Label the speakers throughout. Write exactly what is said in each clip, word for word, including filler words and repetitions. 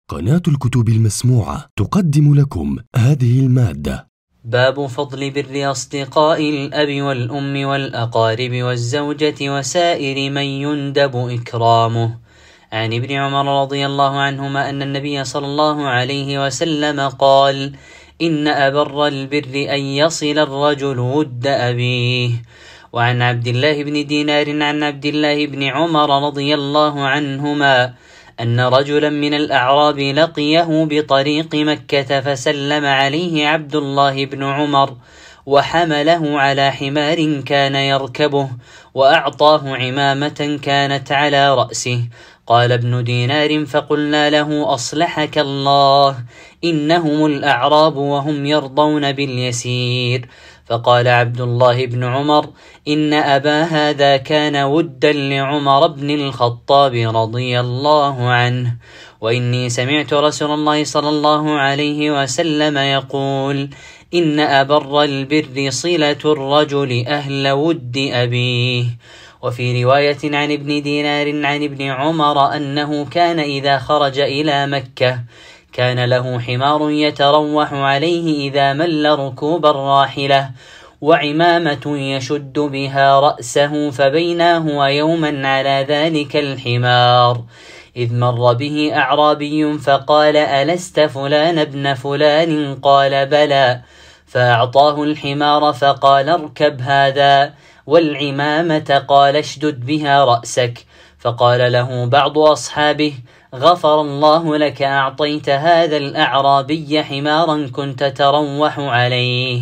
Speaker 1: قناة الكتب المسموعة تقدم لكم هذه المادة.
Speaker 2: باب فضل بر أصدقاء الأب والأم والأقارب والزوجة وسائر من يندب إكرامه. عن ابن عمر رضي الله عنهما أن النبي صلى الله عليه وسلم قال: إن أبر البر أن يصل الرجل ود أبيه. وعن عبد الله بن دينار عن عبد الله بن عمر رضي الله عنهما أن رجلا من الأعراب لقيه بطريق مكة فسلم عليه عبد الله بن عمر وحمله على حمار كان يركبه وأعطاه عمامة كانت على رأسه. قال ابن دينار: فقلنا له: أصلحك الله، إنهم الأعراب وهم يرضون باليسير. فقال عبد الله بن عمر: إن أبا هذا كان ودا لعمر بن الخطاب رضي الله عنه، وإني سمعت رسول الله صلى الله عليه وسلم يقول: إن أبر البر صلة الرجل أهل ود أبيه. وفي رواية عن ابن دينار عن ابن عمر أنه كان إذا خرج إلى مكة كان له حمار يتروح عليه إذا مل ركوب الراحلة، وعمامة يشد بها رأسه، فبينا هو يوما على ذلك الحمار إذ مر به أعرابي فقال: ألست فلان ابن فلان؟ قال: بلى. فأعطاه الحمار فقال: اركب هذا، والعمامة قال: اشدد بها رأسك. فقال له بعض أصحابه: غفر الله لك، أعطيت هذا الأعرابي حمارا كنت تروح عليه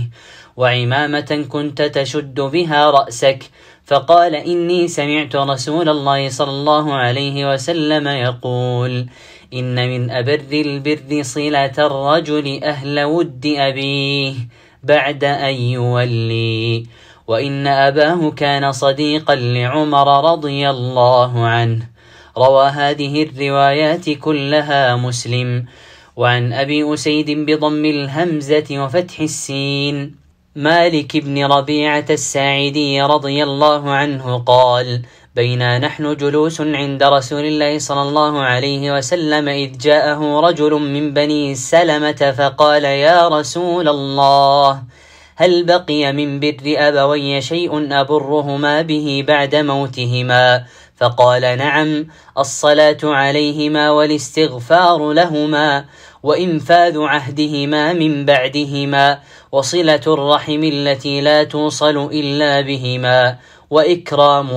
Speaker 2: وعمامة كنت تشد بها رأسك. فقال: إني سمعت رسول الله صلى الله عليه وسلم يقول: إن من أبر البر صلة الرجل أهل ود أبيه بعد أن يولي. وإن أباه كان صديقا لعمر رضي الله عنه. روى هذه الروايات كلها مسلم. وعن أبي أسيد بضم الهمزة وفتح السين مالك بن ربيعة الساعدي رضي الله عنه قال: بينا نحن جلوس عند رسول الله صلى الله عليه وسلم إذ جاءه رجل من بني سلمة فقال: يا رسول الله، هل بقي من بر أبوي شيء أبرهما به بعد موتهما؟ فقال: نعم، الصلاة عليهما والاستغفار لهما وإنفاذ عهدهما من بعدهما وصلة الرحم التي لا توصل إلا بهما وإكرام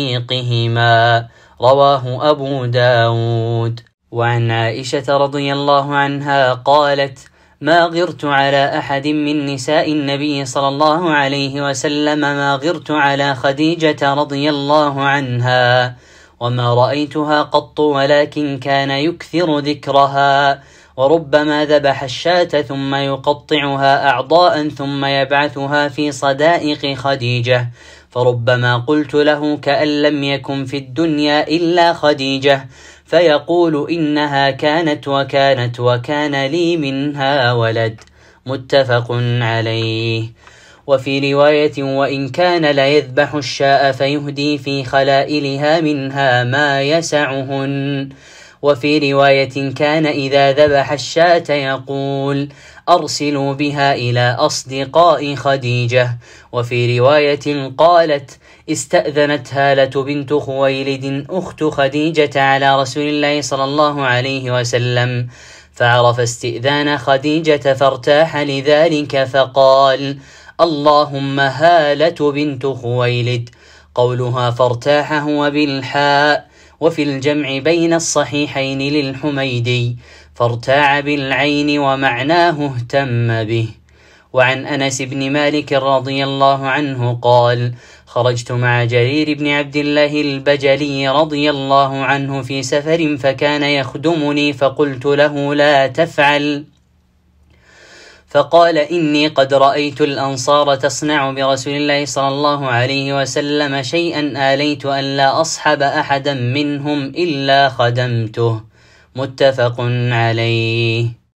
Speaker 2: صديقهما. رواه أبو داود. وعن عائشة رضي الله عنها قالت: ما غرت على أحد من نساء النبي صلى الله عليه وسلم ما غرت على خديجة رضي الله عنها، وما رأيتها قط، ولكن كان يكثر ذكرها، وربما ذبح الشاة ثم يقطعها أعضاء ثم يبعثها في صدائق خديجة، فربما قلت له: كأن لم يكن في الدنيا إلا خديجة، فيقول: إنها كانت وكانت وكان لي منها ولد. متفق عليه. وفي رواية: وإن كان ليذبح الشاء فيهدي في خلائلها منها ما يسعهن. وفي رواية: كان إذا ذبح الشاة يقول: أرسلوا بها إلى أصدقاء خديجة. وفي رواية قالت: استأذنت هالة بنت خويلد أخت خديجة على رسول الله صلى الله عليه وسلم، فعرف استئذان خديجة فارتاح لذلك فقال: اللهم هالة بنت خويلد. قولها فارتاح هو بالحاء، وفي الجمع بين الصحيحين للحميدي فارتاع بالعين ومعناه اهتم به. وعن أنس بن مالك رضي الله عنه قال: خرجت مع جرير بن عبد الله البجلي رضي الله عنه في سفر فكان يخدمني، فقلت له: لا تفعل. فقال: إني قد رأيت الأنصار تصنع برسول الله صلى الله عليه وسلم شيئا آليت أن لا أصحب أحدا منهم إلا خدمته. متفق عليه.